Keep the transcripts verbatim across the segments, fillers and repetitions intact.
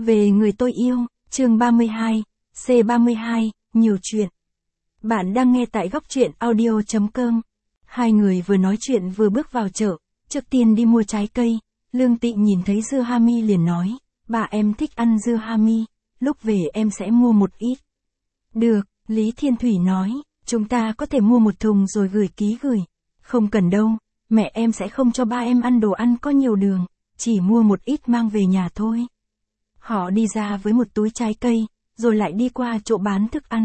Về người tôi yêu, chương ba mươi hai, C ba mươi hai, nhiều chuyện. Bạn đang nghe tại góc truyện audio chấm com. Hai người vừa nói chuyện vừa bước vào chợ, trước tiên đi mua trái cây. Lương Tị nhìn thấy dưa hami liền nói, bà em thích ăn dưa hami, lúc về em sẽ mua một ít. Được, Lý Thiên Thủy nói, chúng ta có thể mua một thùng rồi gửi ký gửi. Không cần đâu, mẹ em sẽ không cho ba em ăn đồ ăn có nhiều đường, chỉ mua một ít mang về nhà thôi. Họ đi ra với một túi trái cây, rồi lại đi qua chỗ bán thức ăn.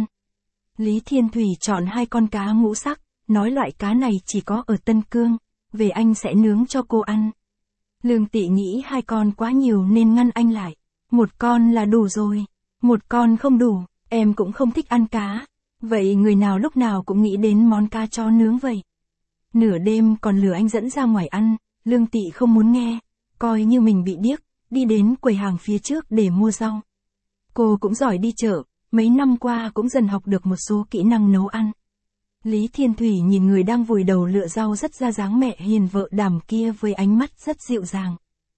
Lý Thiên Thủy chọn hai con cá ngũ sắc, nói loại cá này chỉ có ở Tân Cương, về anh sẽ nướng cho cô ăn. Lương Tị nghĩ hai con quá nhiều nên ngăn anh lại. Một con là đủ rồi, một con không đủ, em cũng không thích ăn cá. Vậy người nào lúc nào cũng nghĩ đến món cá chó nướng vậy. Nửa đêm còn lừa anh dẫn ra ngoài ăn, Lương Tị không muốn nghe, coi như mình bị điếc, đi đến quầy hàng phía trước để mua rau. Cô cũng giỏi đi chợ, mấy năm qua cũng dần học được một số kỹ năng nấu ăn. Lý Thiên Thủy nhìn người đang vùi đầu lựa rau rất ra dáng mẹ hiền vợ đảm kia với ánh mắt rất dịu dàng.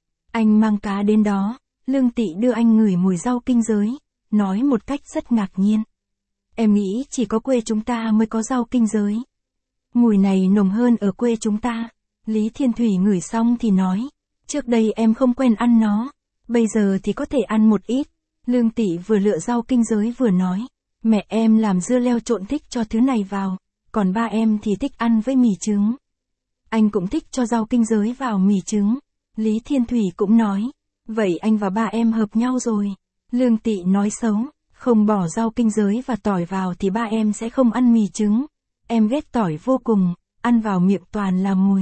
Anh mang cá đến đó, Lương Tị đưa anh ngửi mùi rau kinh giới, nói một cách rất ngạc nhiên. Em nghĩ chỉ có quê chúng ta mới có rau kinh giới. Mùi này nồng hơn ở quê chúng ta. Lý Thiên Thủy ngửi xong thì nói, trước đây em không quen ăn nó, bây giờ thì có thể ăn một ít. Lương Tị vừa lựa rau kinh giới vừa nói, mẹ em làm dưa leo trộn thích cho thứ này vào, còn ba em thì thích ăn với mì trứng. Anh cũng thích cho rau kinh giới vào mì trứng. Lý Thiên Thủy cũng nói, vậy anh và ba em hợp nhau rồi. Lương Tị nói xấu, không bỏ rau kinh giới và tỏi vào thì ba em sẽ không ăn mì trứng. Em ghét tỏi vô cùng, ăn vào miệng toàn là mùi.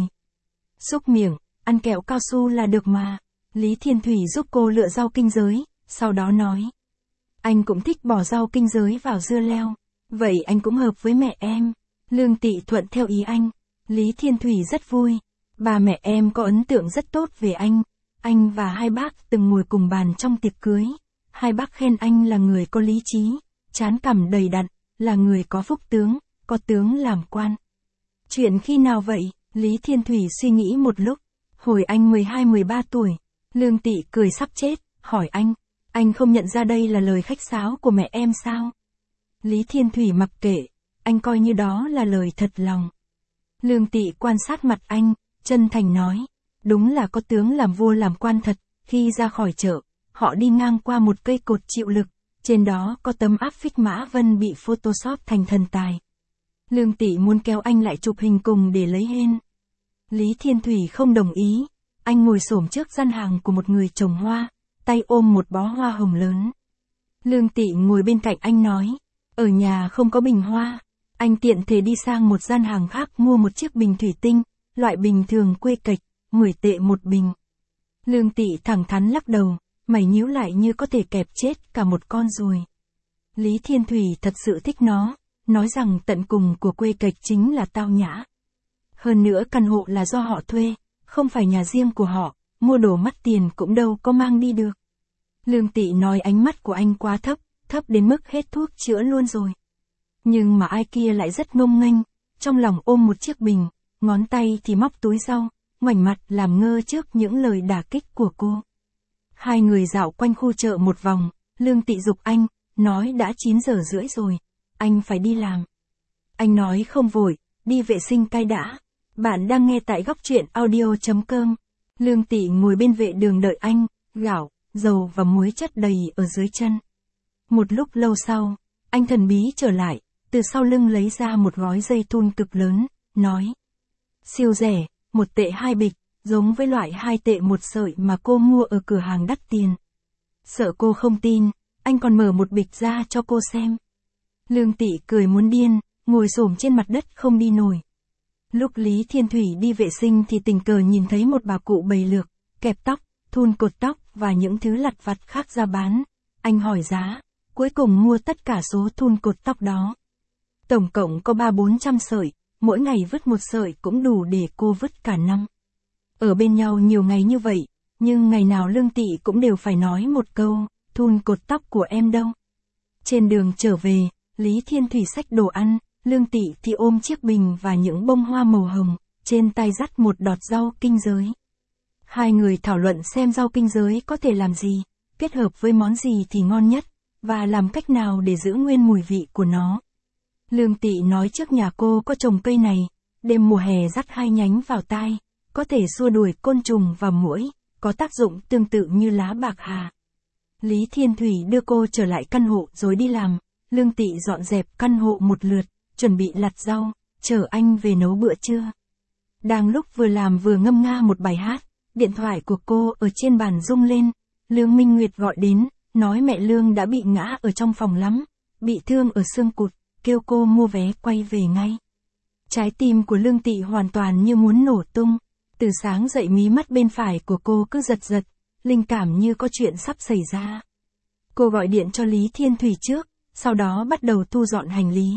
Xúc miệng, ăn kẹo cao su là được mà. Lý Thiên Thủy giúp cô lựa rau kinh giới, sau đó nói. Anh cũng thích bỏ rau kinh giới vào dưa leo, vậy anh cũng hợp với mẹ em. Lương Tị thuận theo ý anh. Lý Thiên Thủy rất vui. Bà mẹ em có ấn tượng rất tốt về anh. Anh và hai bác từng ngồi cùng bàn trong tiệc cưới. Hai bác khen anh là người có lý trí, trán cằm đầy đặn, là người có phúc tướng, có tướng làm quan. Chuyện khi nào vậy? Lý Thiên Thủy suy nghĩ một lúc. Hồi anh mười hai mười ba tuổi. Lương Tị cười sắp chết, hỏi anh. Anh không nhận ra đây là lời khách sáo của mẹ em sao? Lý Thiên Thủy mặc kệ, anh coi như đó là lời thật lòng. Lương Tị quan sát mặt anh, chân thành nói. Đúng là có tướng làm vua làm quan thật. Khi ra khỏi chợ, họ đi ngang qua một cây cột chịu lực, trên đó có tấm áp phích Mã Vân bị photoshop thành thần tài. Lương Tị muốn kéo anh lại chụp hình cùng để lấy hên. Lý Thiên Thủy không đồng ý, anh ngồi xổm trước gian hàng của một người trồng hoa, tay ôm một bó hoa hồng lớn. Lương Tị ngồi bên cạnh anh nói, ở nhà không có bình hoa, anh tiện thể đi sang một gian hàng khác mua một chiếc bình thủy tinh, loại bình thường quê kịch, mười tệ một bình. Lương Tị thẳng thắn lắc đầu, mày nhíu lại như có thể kẹp chết cả một con ruồi. Lý Thiên Thủy thật sự thích nó, nói rằng tận cùng của quê kịch chính là tao nhã. Hơn nữa căn hộ là do họ thuê, không phải nhà riêng của họ, mua đồ mất tiền cũng đâu có mang đi được. Lương Tị nói ánh mắt của anh quá thấp, thấp đến mức hết thuốc chữa luôn rồi. Nhưng mà ai kia lại rất ngông nghênh, trong lòng ôm một chiếc bình, ngón tay thì móc túi rau, ngoảnh mặt làm ngơ trước những lời đả kích của cô. Hai người dạo quanh khu chợ một vòng, Lương Tị giục anh, nói đã chín giờ rưỡi rồi, anh phải đi làm. Anh nói không vội, đi vệ sinh cái đã. Bạn đang nghe tại góc truyện audio chấm com. Lương Tị ngồi bên vệ đường đợi anh, gạo, dầu và muối chất đầy ở dưới chân. Một lúc lâu sau, anh thần bí trở lại, từ sau lưng lấy ra một gói dây thun cực lớn, nói. Siêu rẻ, một tệ hai bịch, giống với loại hai tệ một sợi mà cô mua ở cửa hàng đắt tiền. Sợ cô không tin, anh còn mở một bịch ra cho cô xem. Lương Tị cười muốn điên, ngồi xổm trên mặt đất không đi nổi. Lúc Lý Thiên Thủy đi vệ sinh thì tình cờ nhìn thấy một bà cụ bày lược, kẹp tóc, thun cột tóc và những thứ lặt vặt khác ra bán. Anh hỏi giá, cuối cùng mua tất cả số thun cột tóc đó. Tổng cộng có ba bốn trăm sợi, mỗi ngày vứt một sợi cũng đủ để cô vứt cả năm. Ở bên nhau nhiều ngày như vậy, nhưng ngày nào Lương Tị cũng đều phải nói một câu, thun cột tóc của em đâu. Trên đường trở về, Lý Thiên Thủy xách đồ ăn, Lương Tị thì ôm chiếc bình và những bông hoa màu hồng, trên tay dắt một đọt rau kinh giới. Hai người thảo luận xem rau kinh giới có thể làm gì, kết hợp với món gì thì ngon nhất, và làm cách nào để giữ nguyên mùi vị của nó. Lương Tị nói trước nhà cô có trồng cây này, đêm mùa hè dắt hai nhánh vào tai, có thể xua đuổi côn trùng và muỗi, có tác dụng tương tự như lá bạc hà. Lý Thiên Thủy đưa cô trở lại căn hộ rồi đi làm, Lương Tị dọn dẹp căn hộ một lượt, chuẩn bị lặt rau, chờ anh về nấu bữa trưa. Đang lúc vừa làm vừa ngâm nga một bài hát, điện thoại của cô ở trên bàn rung lên, Lương Minh Nguyệt gọi đến, nói mẹ Lương đã bị ngã ở trong phòng lắm, bị thương ở xương cụt, kêu cô mua vé quay về ngay. Trái tim của Lương Tị hoàn toàn như muốn nổ tung, từ sáng dậy mí mắt bên phải của cô cứ giật giật, linh cảm như có chuyện sắp xảy ra. Cô gọi điện cho Lý Thiên Thủy trước, sau đó bắt đầu thu dọn hành lý.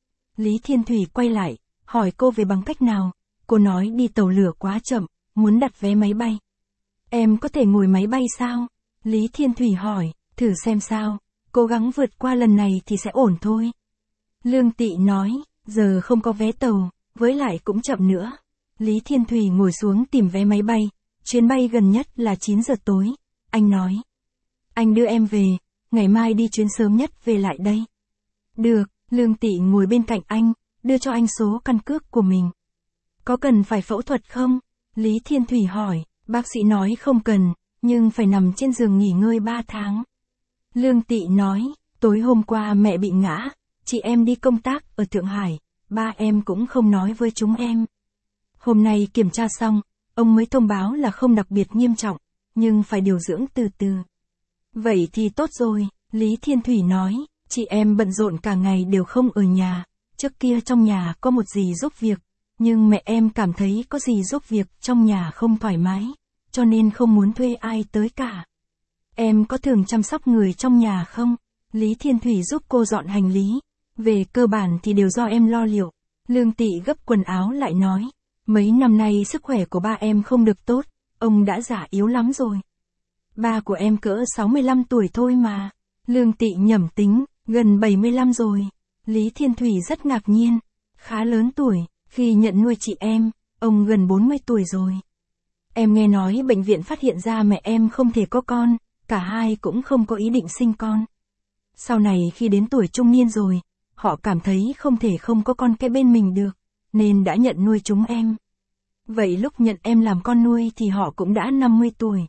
Lý Thiên Thủy quay lại, hỏi cô về bằng cách nào, cô nói đi tàu lửa quá chậm, muốn đặt vé máy bay. Em có thể ngồi máy bay sao? Lý Thiên Thủy hỏi, thử xem sao, cố gắng vượt qua lần này thì sẽ ổn thôi. Lương Tị nói, giờ không có vé tàu, với lại cũng chậm nữa. Lý Thiên Thủy ngồi xuống tìm vé máy bay, chuyến bay gần nhất là chín giờ tối, anh nói. Anh đưa em về, ngày mai đi chuyến sớm nhất về lại đây. Được, Lương Tị ngồi bên cạnh anh, đưa cho anh số căn cước của mình. Có cần phải phẫu thuật không? Lý Thiên Thủy hỏi, bác sĩ nói không cần, nhưng phải nằm trên giường nghỉ ngơi ba tháng. Lương Tị nói, tối hôm qua mẹ bị ngã, chị em đi công tác ở Thượng Hải, ba em cũng không nói với chúng em. Hôm nay kiểm tra xong, ông mới thông báo là không đặc biệt nghiêm trọng, nhưng phải điều dưỡng từ từ. Vậy thì tốt rồi, Lý Thiên Thủy nói, chị em bận rộn cả ngày đều không ở nhà, trước kia trong nhà có một dì giúp việc, nhưng mẹ em cảm thấy có dì giúp việc trong nhà không thoải mái, cho nên không muốn thuê ai tới cả. Em có thường chăm sóc người trong nhà không? Lý Thiên Thủy giúp cô dọn hành lý, về cơ bản thì đều do em lo liệu. Lương Tị gấp quần áo lại nói, mấy năm nay sức khỏe của ba em không được tốt, ông đã già yếu lắm rồi. Ba của em cỡ sáu mươi lăm tuổi thôi mà. Lương Tị nhẩm tính, gần bảy mươi lăm rồi. Lý Thiên Thủy rất ngạc nhiên, khá lớn tuổi, khi nhận nuôi chị em, ông gần bốn mươi tuổi rồi. Em nghe nói bệnh viện phát hiện ra mẹ em không thể có con, cả hai cũng không có ý định sinh con. Sau này khi đến tuổi trung niên rồi, họ cảm thấy không thể không có con cái bên mình được, nên đã nhận nuôi chúng em. Vậy lúc nhận em làm con nuôi thì họ cũng đã năm mươi tuổi.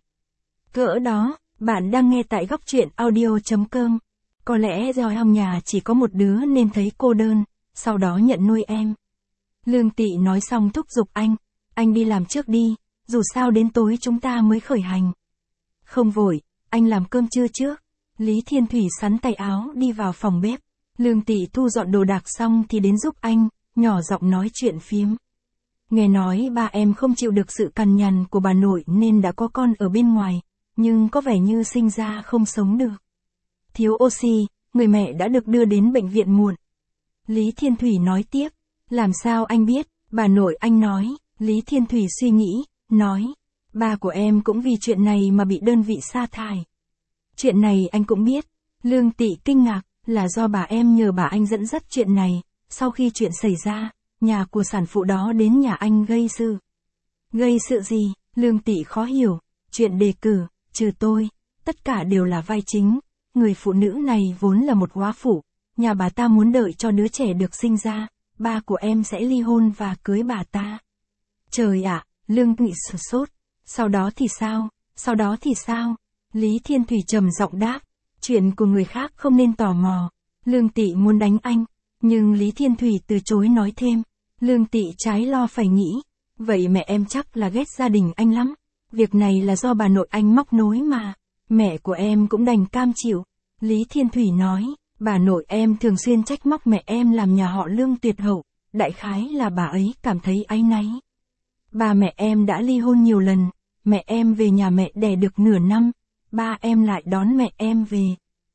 Cỡ đó, bạn đang nghe tại góc truyện audio chấm com. Có lẽ do trong nhà chỉ có một đứa nên thấy cô đơn, sau đó nhận nuôi em. Lương Tị nói xong thúc giục anh, anh đi làm trước đi, dù sao đến tối chúng ta mới khởi hành. Không vội, anh làm cơm trưa trước. Lý Thiên Thủy sắn tay áo đi vào phòng bếp. Lương Tị thu dọn đồ đạc xong thì đến giúp anh, nhỏ giọng nói chuyện phiếm. Nghe nói ba em không chịu được sự cằn nhằn của bà nội nên đã có con ở bên ngoài, nhưng có vẻ như sinh ra không sống được. Thiếu oxy, người mẹ đã được đưa đến bệnh viện muộn. Lý Thiên Thủy nói tiếp, làm sao anh biết, bà nội anh nói. Lý Thiên Thủy suy nghĩ, nói, ba của em cũng vì chuyện này mà bị đơn vị sa thải. Chuyện này anh cũng biết. Lương Tị kinh ngạc, là do bà em nhờ bà anh dẫn dắt chuyện này, sau khi chuyện xảy ra, nhà của sản phụ đó đến nhà anh gây sự. Gây sự gì? Lương Tị khó hiểu, chuyện đề cử, trừ tôi, tất cả đều là vai chính, người phụ nữ này vốn là một góa phụ, nhà bà ta muốn đợi cho đứa trẻ được sinh ra, ba của em sẽ ly hôn và cưới bà ta. Trời ạ, Lương Tị sửng sốt, sau đó thì sao, sau đó thì sao? Lý Thiên Thủy trầm giọng đáp, chuyện của người khác không nên tò mò. Lương Tị muốn đánh anh, nhưng Lý Thiên Thủy từ chối nói thêm. Lương Tị trái lo phải nghĩ, vậy mẹ em chắc là ghét gia đình anh lắm. Việc này là do bà nội anh móc nối mà, mẹ của em cũng đành cam chịu. Lý Thiên Thủy nói, bà nội em thường xuyên trách móc mẹ em làm nhà họ Lương tuyệt hậu, đại khái là bà ấy cảm thấy áy náy. Ba mẹ em đã ly hôn nhiều lần, mẹ em về nhà mẹ đẻ được nửa năm, ba em lại đón mẹ em về.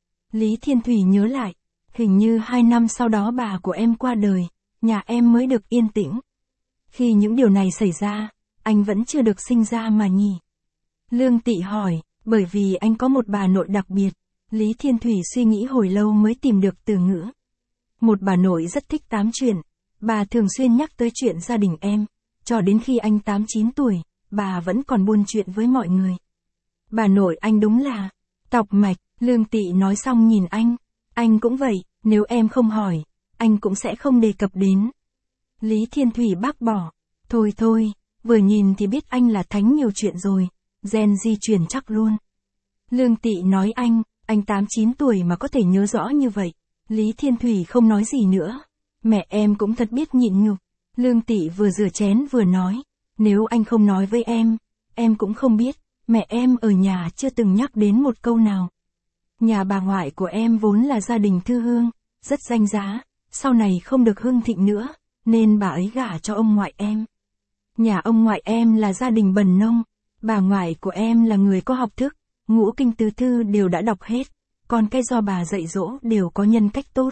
Lý Thiên Thủy nhớ lại, hình như hai năm sau đó bà của em qua đời, nhà em mới được yên tĩnh. Khi những điều này xảy ra, anh vẫn chưa được sinh ra mà nhỉ? Lương Tị hỏi, bởi vì anh có một bà nội đặc biệt. Lý Thiên Thủy suy nghĩ hồi lâu mới tìm được từ ngữ. Một bà nội rất thích tám chuyện, bà thường xuyên nhắc tới chuyện gia đình em, cho đến khi anh tám chín tuổi, bà vẫn còn buôn chuyện với mọi người. Bà nội anh đúng là, Tọc mạch, Lương Tị nói xong nhìn anh. Anh cũng vậy, nếu em không hỏi, anh cũng sẽ không đề cập đến. Lý Thiên Thủy bác bỏ. Thôi thôi, vừa nhìn thì biết anh là thánh nhiều chuyện rồi, gen di truyền chắc luôn. Lương Tị nói anh, anh tám chín tuổi mà có thể nhớ rõ như vậy. Lý Thiên Thủy không nói gì nữa. Mẹ em cũng thật biết nhịn nhục. Lương Tị vừa rửa chén vừa nói, nếu anh không nói với em, em cũng không biết, mẹ em ở nhà chưa từng nhắc đến một câu nào. Nhà bà ngoại của em vốn là gia đình thư hương, rất danh giá, sau này không được hưng thịnh nữa, nên bà ấy gả cho ông ngoại em. Nhà ông ngoại em là gia đình bần nông, bà ngoại của em là người có học thức, ngũ kinh tứ thư đều đã đọc hết, còn cái do bà dạy dỗ đều có nhân cách tốt.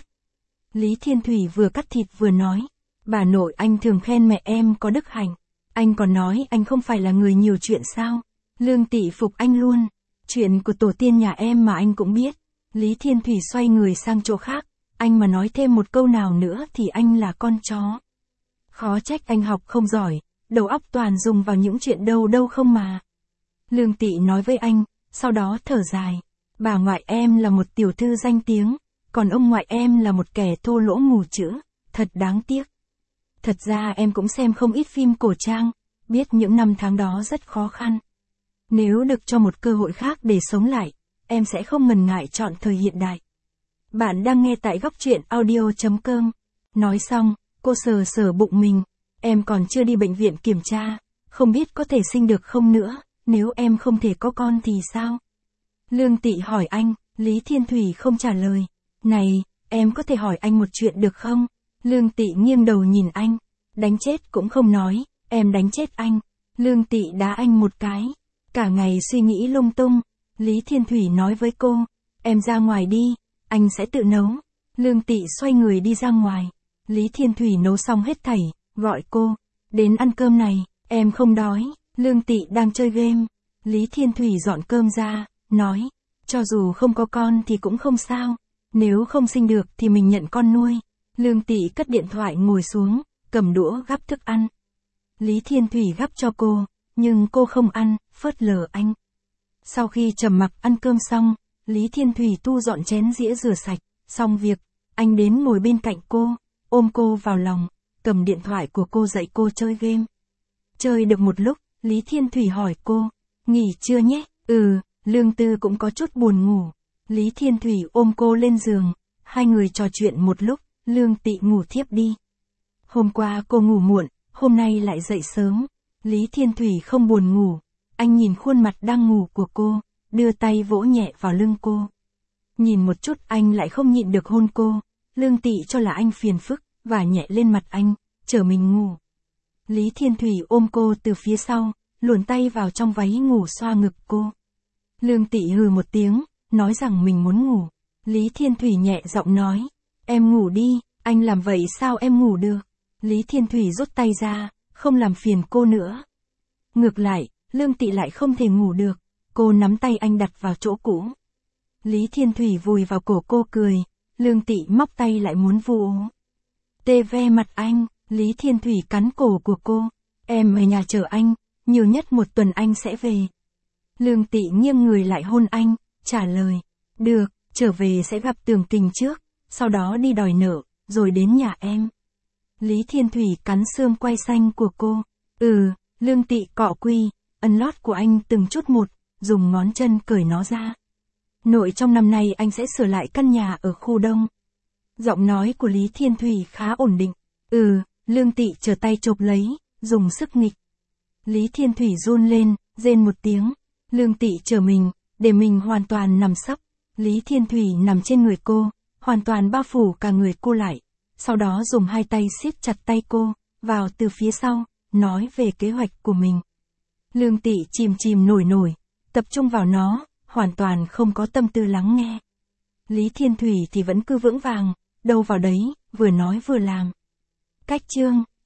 Lý Thiên Thủy vừa cắt thịt vừa nói, bà nội anh thường khen mẹ em có đức hạnh, anh còn nói anh không phải là người nhiều chuyện sao. Lương Tị phục anh luôn, chuyện của tổ tiên nhà em mà anh cũng biết. Lý Thiên Thủy xoay người sang chỗ khác, anh mà nói thêm một câu nào nữa thì anh là con chó. Khó trách anh học không giỏi, đầu óc toàn dùng vào những chuyện đâu đâu không mà. Lương Tị nói với anh, sau đó thở dài, bà ngoại em là một tiểu thư danh tiếng, còn ông ngoại em là một kẻ thô lỗ mù chữ, thật đáng tiếc. Thật ra em cũng xem không ít phim cổ trang, biết những năm tháng đó rất khó khăn. Nếu được cho một cơ hội khác để sống lại, em sẽ không ngần ngại chọn thời hiện đại. Bạn đang nghe tại góc truyện audio chấm com. Nói xong, cô sờ sờ bụng mình, em còn chưa đi bệnh viện kiểm tra, không biết có thể sinh được không nữa, nếu em không thể có con thì sao? Lương Tị hỏi anh, Lý Thiên Thủy không trả lời. Này, em có thể hỏi anh một chuyện được không? Lương Tị nghiêng đầu nhìn anh, đánh chết cũng không nói, em đánh chết anh. Lương Tị đá anh một cái, cả ngày suy nghĩ lung tung. Lý Thiên Thủy nói với cô, em ra ngoài đi, anh sẽ tự nấu. Lương Tị xoay người đi ra ngoài. Lý Thiên Thủy nấu xong hết thảy, gọi cô, đến ăn cơm này, em không đói. Lương Tị đang chơi game. Lý Thiên Thủy dọn cơm ra, nói, cho dù không có con thì cũng không sao, nếu không sinh được thì mình nhận con nuôi. Lương Tị cất điện thoại ngồi xuống, cầm đũa gắp thức ăn. Lý Thiên Thủy gắp cho cô, nhưng cô không ăn, phớt lờ anh. Sau khi trầm mặc ăn cơm xong, Lý Thiên Thủy tu dọn chén dĩa rửa sạch, xong việc, anh đến ngồi bên cạnh cô, ôm cô vào lòng, cầm điện thoại của cô dạy cô chơi game. Chơi được một lúc, Lý Thiên Thủy hỏi cô, nghỉ chưa nhé? Ừ, Lương Tư cũng có chút buồn ngủ. Lý Thiên Thủy ôm cô lên giường, hai người trò chuyện một lúc, Lương Tị ngủ thiếp đi. Hôm qua cô ngủ muộn, hôm nay lại dậy sớm. Lý Thiên Thủy không buồn ngủ, anh nhìn khuôn mặt đang ngủ của cô, đưa tay vỗ nhẹ vào lưng cô. Nhìn một chút anh lại không nhịn được hôn cô, Lương Tị cho là anh phiền phức, và nhẹ lên mặt anh, chở mình ngủ. Lý Thiên Thủy ôm cô từ phía sau, luồn tay vào trong váy ngủ xoa ngực cô. Lương Tị hừ một tiếng, nói rằng mình muốn ngủ. Lý Thiên Thủy nhẹ giọng nói, em ngủ đi, anh làm vậy sao em ngủ được? Lý Thiên Thủy rút tay ra, không làm phiền cô nữa. Ngược lại, Lương Tị lại không thể ngủ được, cô nắm tay anh đặt vào chỗ cũ. Lý Thiên Thủy vùi vào cổ cô cười, Lương Tị móc tay lại muốn vu. Tê ve mặt anh, Lý Thiên Thủy cắn cổ của cô, em ở nhà chờ anh, nhiều nhất một tuần anh sẽ về. Lương Tị nghiêng người lại hôn anh, trả lời, được, trở về sẽ gặp Tưởng Tình trước, sau đó đi đòi nợ, rồi đến nhà em. Lý Thiên Thủy cắn xương quai xanh của cô, ừ, Lương Tị cọ quy, ấn lót của anh từng chút một, dùng ngón chân cởi nó ra. Nội trong năm nay anh sẽ sửa lại căn nhà ở khu đông. Giọng nói của Lý Thiên Thủy khá ổn định, ừ, Lương Tị trở tay chộp lấy, dùng sức nghịch. Lý Thiên Thủy run lên, rên một tiếng, Lương Tị trở mình, để mình hoàn toàn nằm sấp. Lý Thiên Thủy nằm trên người cô, hoàn toàn bao phủ cả người cô lại. Sau đó dùng hai tay siết chặt tay cô, vào từ phía sau, nói về kế hoạch của mình. Lương Tị chìm chìm nổi nổi, tập trung vào nó, hoàn toàn không có tâm tư lắng nghe. Lý Thiên Thủy thì vẫn cứ vững vàng, đâu vào đấy, vừa nói vừa làm. Cách chương